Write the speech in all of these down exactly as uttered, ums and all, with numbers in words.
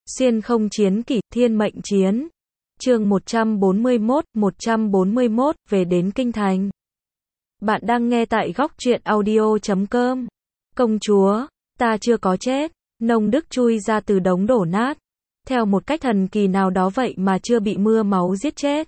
Xuyên không chiến kỷ, thiên mệnh chiến. Chương một trăm bốn mươi mốt, một trăm bốn mươi mốt, về đến kinh thành. Bạn đang nghe tại góc truyện audio chấm com. Công chúa, ta chưa có chết. Nông Đức chui ra từ đống đổ nát. Theo một cách thần kỳ nào đó vậy mà chưa bị mưa máu giết chết.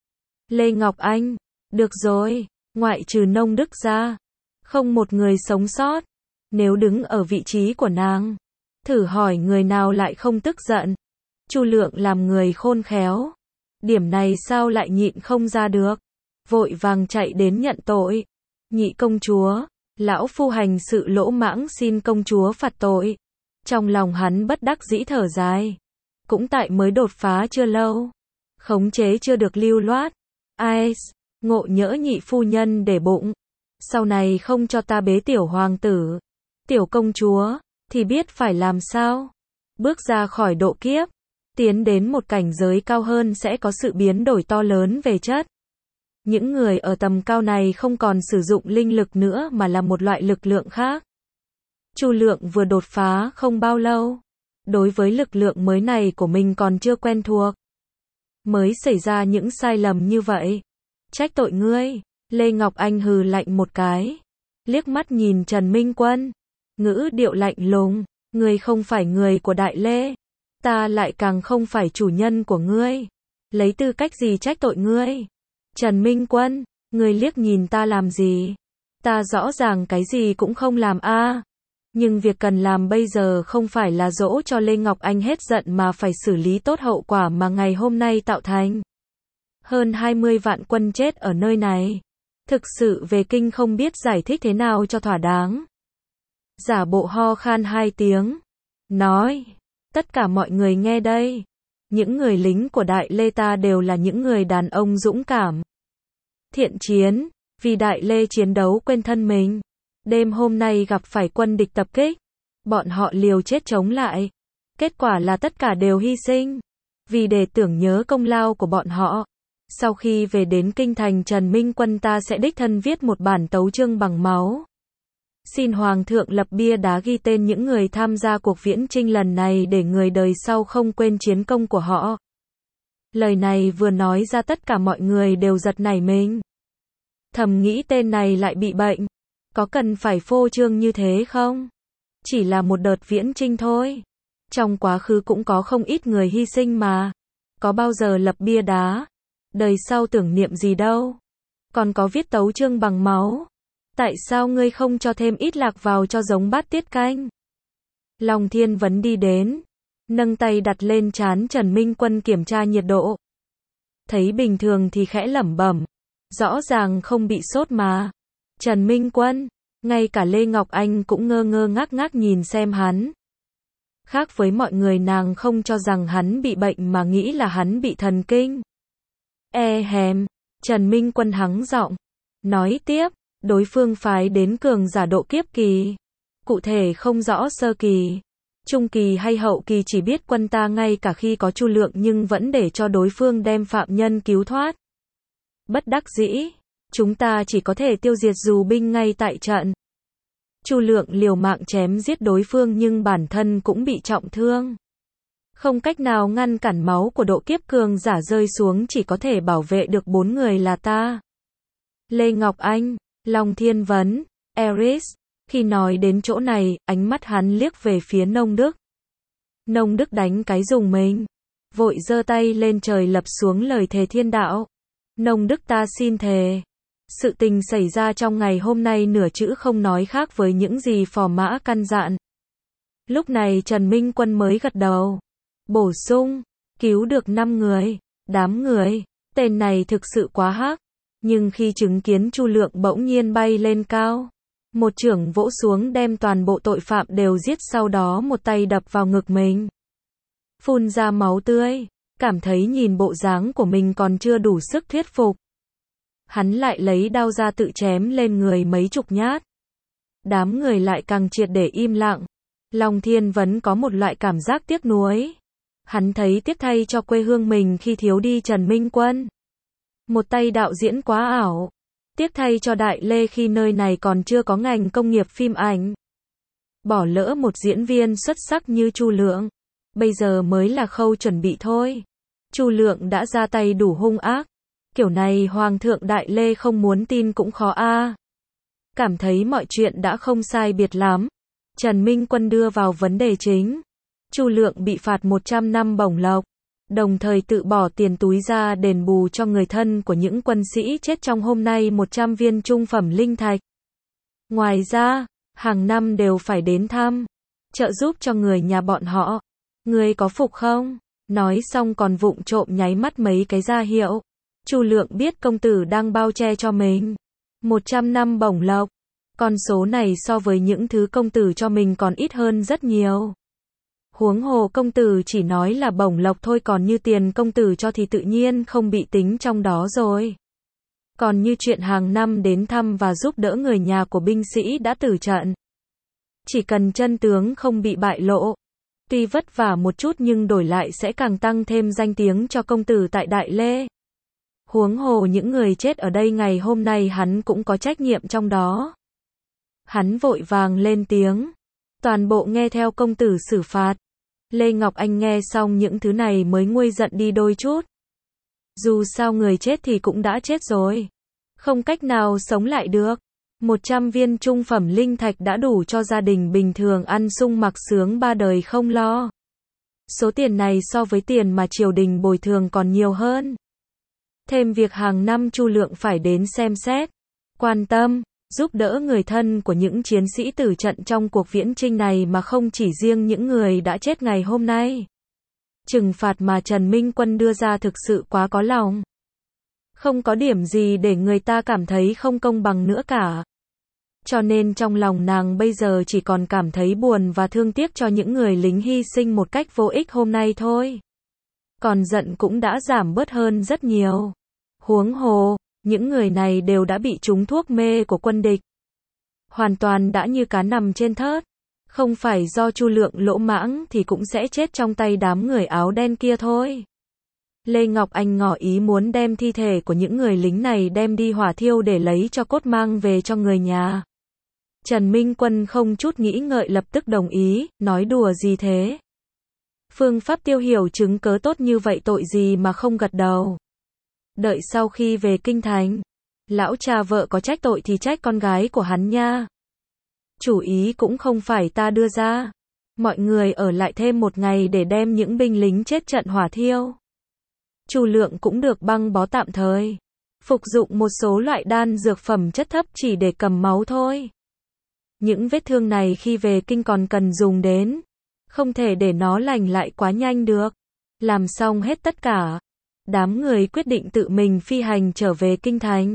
Lê Ngọc Anh, được rồi, ngoại trừ Nông Đức ra, không một người sống sót. Nếu đứng ở vị trí của nàng, thử hỏi người nào lại không tức giận. Chu Lượng làm người khôn khéo, điểm này sao lại nhịn không ra được, vội vàng chạy đến nhận tội. Nhị công chúa, lão phu hành sự lỗ mãng, xin công chúa phạt tội. Trong lòng hắn bất đắc dĩ thở dài, cũng tại mới đột phá chưa lâu, khống chế chưa được lưu loát. Ai, ngộ nhỡ nhị phu nhân để bụng, sau này không cho ta bế tiểu hoàng tử, tiểu công chúa, thì biết phải làm sao. Bước ra khỏi độ kiếp, tiến đến một cảnh giới cao hơn sẽ có sự biến đổi to lớn về chất. Những người ở tầm cao này không còn sử dụng linh lực nữa mà là một loại lực lượng khác. Chu Lượng vừa đột phá không bao lâu, đối với lực lượng mới này của mình còn chưa quen thuộc, mới xảy ra những sai lầm như vậy. Trách tội ngươi. Lê Ngọc Anh hừ lạnh một cái, liếc mắt nhìn Trần Minh Quân, ngữ điệu lạnh lùng, ngươi không phải người của Đại Lê, ta lại càng không phải chủ nhân của ngươi, lấy tư cách gì trách tội ngươi? Trần Minh Quân, ngươi liếc nhìn ta làm gì? Ta rõ ràng cái gì cũng không làm a. À. Nhưng việc cần làm bây giờ không phải là dỗ cho Lê Ngọc Anh hết giận mà phải xử lý tốt hậu quả mà ngày hôm nay tạo thành. Hơn hai mươi vạn quân chết ở nơi này. Thực sự về kinh không biết giải thích thế nào cho thỏa đáng. Giả bộ ho khan hai tiếng, nói, tất cả mọi người nghe đây, những người lính của Đại Lê ta đều là những người đàn ông dũng cảm, thiện chiến, vì Đại Lê chiến đấu quên thân mình. Đêm hôm nay gặp phải quân địch tập kích, bọn họ liều chết chống lại, kết quả là tất cả đều hy sinh. Vì để tưởng nhớ công lao của bọn họ, sau khi về đến kinh thành, Trần Minh Quân ta sẽ đích thân viết một bản tấu chương bằng máu. Xin Hoàng thượng lập bia đá ghi tên những người tham gia cuộc viễn chinh lần này để người đời sau không quên chiến công của họ. Lời này vừa nói ra tất cả mọi người đều giật nảy mình. Thầm nghĩ tên này lại bị bệnh. Có cần phải phô trương như thế không? Chỉ là một đợt viễn chinh thôi. Trong quá khứ cũng có không ít người hy sinh mà. Có bao giờ lập bia đá? Đời sau tưởng niệm gì đâu. Còn có viết tấu chương bằng máu. Tại sao ngươi không cho thêm ít lạc vào cho giống bát tiết canh? Long Thiên Vấn đi đến, nâng tay đặt lên trán Trần Minh Quân kiểm tra nhiệt độ. Thấy bình thường thì khẽ lẩm bẩm, rõ ràng không bị sốt mà. Trần Minh Quân, ngay cả Lê Ngọc Anh cũng ngơ ngơ ngác ngác nhìn xem hắn. Khác với mọi người, nàng không cho rằng hắn bị bệnh mà nghĩ là hắn bị thần kinh. E hèm, Trần Minh Quân hắng giọng, nói tiếp, đối phương phái đến cường giả độ kiếp kỳ. Cụ thể không rõ sơ kỳ, trung kỳ hay hậu kỳ, chỉ biết quân ta ngay cả khi có Chu Lượng nhưng vẫn để cho đối phương đem phạm nhân cứu thoát. Bất đắc dĩ, chúng ta chỉ có thể tiêu diệt dù binh ngay tại trận. Chu Lượng liều mạng chém giết đối phương nhưng bản thân cũng bị trọng thương. Không cách nào ngăn cản máu của độ kiếp cường giả rơi xuống, chỉ có thể bảo vệ được bốn người là ta, Lê Ngọc Anh, Long Thiên Vấn, Eris. Khi nói đến chỗ này, ánh mắt hắn liếc về phía Nông Đức. Nông Đức đánh cái rùng mình, vội giơ tay lên trời lập xuống lời thề thiên đạo. Nông Đức, ta xin thề, sự tình xảy ra trong ngày hôm nay nửa chữ không nói khác với những gì phò mã căn dặn. Lúc này Trần Minh Quân mới gật đầu, bổ sung, cứu được năm người, đám người, tên này thực sự quá hắc. Nhưng khi chứng kiến Chu Lượng bỗng nhiên bay lên cao, một chưởng vỗ xuống đem toàn bộ tội phạm đều giết, sau đó một tay đập vào ngực mình, phun ra máu tươi, cảm thấy nhìn bộ dáng của mình còn chưa đủ sức thuyết phục. Hắn lại lấy đao ra tự chém lên người mấy chục nhát. Đám người lại càng triệt để im lặng. Long Thiên Vấn có một loại cảm giác tiếc nuối. Hắn thấy tiếc thay cho quê hương mình khi thiếu đi Trần Minh Quân. Một tay đạo diễn quá ảo. Tiếc thay cho Đại Lê khi nơi này còn chưa có ngành công nghiệp phim ảnh. Bỏ lỡ một diễn viên xuất sắc như Chu Lượng. bây giờ mới là khâu chuẩn bị thôi. Chu Lượng đã ra tay đủ hung ác. Kiểu này Hoàng thượng Đại Lê không muốn tin cũng khó a. Cảm thấy mọi chuyện đã không sai biệt lắm. Trần Minh Quân đưa vào vấn đề chính. Chu Lượng bị phạt một trăm năm bổng lộc, đồng thời tự bỏ tiền túi ra đền bù cho người thân của những quân sĩ chết trong hôm nay một trăm viên trung phẩm linh thạch. Ngoài ra, hàng năm đều phải đến thăm, trợ giúp cho người nhà bọn họ. Ngươi có phục không? Nói xong còn vụng trộm nháy mắt mấy cái ra hiệu. Chu Lượng biết công tử đang bao che cho mình. một trăm năm bổng lộc. Con số này so với những thứ công tử cho mình còn ít hơn rất nhiều. Huống hồ công tử chỉ nói là bổng lộc thôi, còn như tiền công tử cho thì tự nhiên không bị tính trong đó rồi. Còn như chuyện hàng năm đến thăm và giúp đỡ người nhà của binh sĩ đã tử trận. Chỉ cần chân tướng không bị bại lộ. Tuy vất vả một chút nhưng đổi lại sẽ càng tăng thêm danh tiếng cho công tử tại Đại Lê. Huống hồ những người chết ở đây ngày hôm nay hắn cũng có trách nhiệm trong đó. Hắn vội vàng lên tiếng. Toàn bộ nghe theo công tử xử phạt. Lê Ngọc Anh nghe xong những thứ này mới nguôi giận đi đôi chút. Dù sao người chết thì cũng đã chết rồi. Không cách nào sống lại được. một trăm viên trung phẩm linh thạch đã đủ cho gia đình bình thường ăn sung mặc sướng ba đời không lo. Số tiền này so với tiền mà triều đình bồi thường còn nhiều hơn. Thêm việc hàng năm Chu Lượng phải đến xem xét, quan tâm, giúp đỡ người thân của những chiến sĩ tử trận trong cuộc viễn chinh này mà không chỉ riêng những người đã chết ngày hôm nay. Trừng phạt mà Trần Minh Quân đưa ra thực sự quá có lòng. Không có điểm gì để người ta cảm thấy không công bằng nữa cả. Cho nên trong lòng nàng bây giờ chỉ còn cảm thấy buồn và thương tiếc cho những người lính hy sinh một cách vô ích hôm nay thôi. Còn giận cũng đã giảm bớt hơn rất nhiều. Huống hồ, những người này đều đã bị trúng thuốc mê của quân địch. Hoàn toàn đã như cá nằm trên thớt. Không phải do Chu Lượng lỗ mãng thì cũng sẽ chết trong tay đám người áo đen kia thôi. Lê Ngọc Anh ngỏ ý muốn đem thi thể của những người lính này đem đi hỏa thiêu để lấy cho cốt mang về cho người nhà. Trần Minh Quân không chút nghĩ ngợi lập tức đồng ý, nói đùa gì thế? Phương pháp tiêu hiểu chứng cớ tốt như vậy tội gì mà không gật đầu. Đợi sau khi về kinh thành, lão cha vợ có trách tội thì trách con gái của hắn nha. Chủ ý cũng không phải ta đưa ra. Mọi người ở lại thêm một ngày để đem những binh lính chết trận hỏa thiêu. Chu Lượng cũng được băng bó tạm thời. Phục dụng một số loại đan dược phẩm chất thấp chỉ để cầm máu thôi. Những vết thương này khi về kinh còn cần dùng đến. Không thể để nó lành lại quá nhanh được. Làm xong hết tất cả. Đám người quyết định tự mình phi hành trở về kinh thành.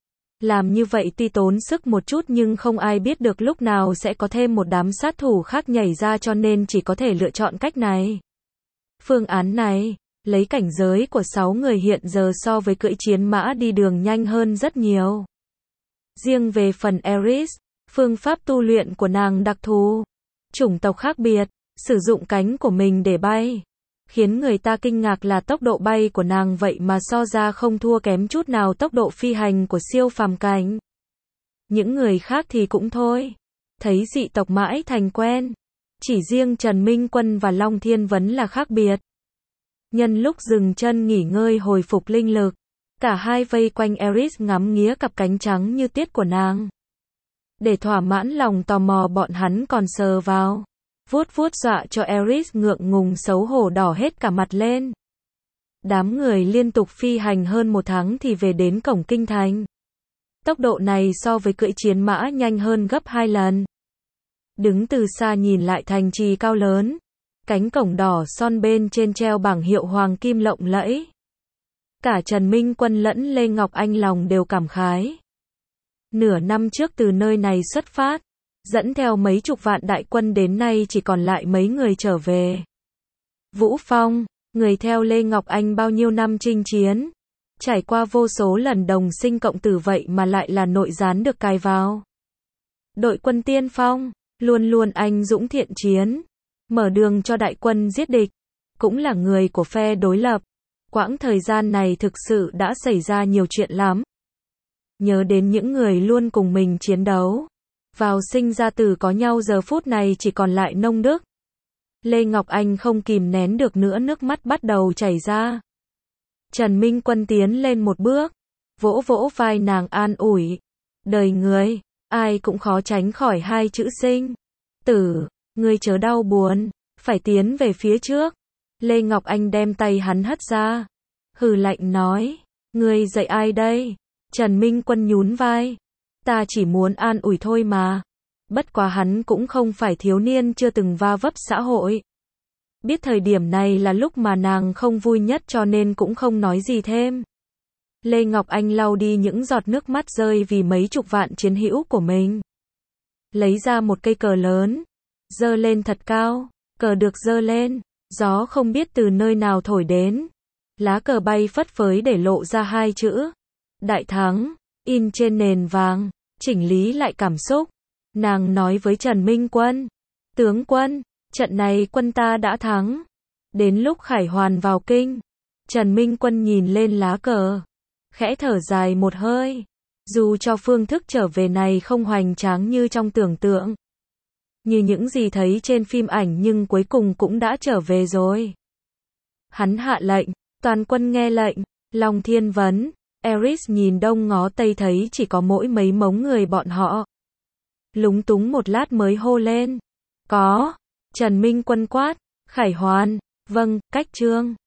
Làm như vậy tuy tốn sức một chút nhưng không ai biết được lúc nào sẽ có thêm một đám sát thủ khác nhảy ra, cho nên chỉ có thể lựa chọn cách này. Phương án này, lấy cảnh giới của sáu người hiện giờ so với cưỡi chiến mã đi đường nhanh hơn rất nhiều. Riêng về phần Eris, phương pháp tu luyện của nàng đặc thù, chủng tộc khác biệt, sử dụng cánh của mình để bay. Khiến người ta kinh ngạc là tốc độ bay của nàng vậy mà so ra không thua kém chút nào tốc độ phi hành của siêu phàm cảnh. Những người khác thì cũng thôi. Thấy dị tộc mãi thành quen. Chỉ riêng Trần Minh Quân và Long Thiên Vấn là khác biệt. Nhân lúc dừng chân nghỉ ngơi hồi phục linh lực, cả hai vây quanh Eris ngắm nghía cặp cánh trắng như tiết của nàng. Để thỏa mãn lòng tò mò bọn hắn còn sờ vào. Vuốt vuốt dọa cho Eris ngượng ngùng xấu hổ đỏ hết cả mặt lên. Đám người liên tục phi hành hơn một tháng thì về đến cổng kinh thành. Tốc độ này so với cưỡi chiến mã nhanh hơn gấp hai lần. Đứng từ xa nhìn lại thành trì cao lớn. Cánh cổng đỏ son bên trên treo bảng hiệu hoàng kim lộng lẫy. Cả Trần Minh Quân lẫn Lê Ngọc Anh lòng đều cảm khái. Nửa năm trước từ nơi này xuất phát, dẫn theo mấy chục vạn đại quân đến nay chỉ còn lại mấy người trở về. Vũ Phong, người theo Lê Ngọc Anh bao nhiêu năm chinh chiến, trải qua vô số lần đồng sinh cộng tử vậy mà lại là nội gián được cài vào. Đội quân tiên phong, luôn luôn anh dũng thiện chiến, mở đường cho đại quân giết địch, cũng là người của phe đối lập. Quãng thời gian này thực sự đã xảy ra nhiều chuyện lắm. Nhớ đến những người luôn cùng mình chiến đấu, vào sinh ra tử có nhau giờ phút này chỉ còn lại nông đức. Lê Ngọc Anh không kìm nén được nữa, nước mắt bắt đầu chảy ra. Trần Minh Quân tiến lên một bước, vỗ vỗ vai nàng an ủi. Đời người, ai cũng khó tránh khỏi hai chữ sinh tử, ngươi chớ đau buồn, phải tiến về phía trước. Lê Ngọc Anh đem tay hắn hất ra, hừ lạnh nói, ngươi dạy ai đây? Trần Minh Quân nhún vai, ta chỉ muốn an ủi thôi mà. Bất quá hắn cũng không phải thiếu niên chưa từng va vấp xã hội. Biết thời điểm này là lúc mà nàng không vui nhất cho nên cũng không nói gì thêm. Lê Ngọc Anh lau đi những giọt nước mắt rơi vì mấy chục vạn chiến hữu của mình. Lấy ra một cây cờ lớn, giơ lên thật cao, cờ được giơ lên, gió không biết từ nơi nào thổi đến. Lá cờ bay phất phới để lộ ra hai chữ Đại thắng, in trên nền vàng, chỉnh lý lại cảm xúc. Nàng nói với Trần Minh Quân, tướng quân, trận này quân ta đã thắng. Đến lúc Khải Hoàn vào kinh, Trần Minh Quân nhìn lên lá cờ, khẽ thở dài một hơi. Dù cho phương thức trở về này không hoành tráng như trong tưởng tượng, như những gì thấy trên phim ảnh, nhưng cuối cùng cũng đã trở về rồi. Hắn hạ lệnh, toàn quân nghe lệnh. Long Thiên Vấn, Eris nhìn đông ngó tây thấy chỉ có mỗi mấy mống người bọn họ. Lúng túng một lát mới hô lên. Có. Trần Minh Quân quát. Khải Hoàn. Vâng, cách trương.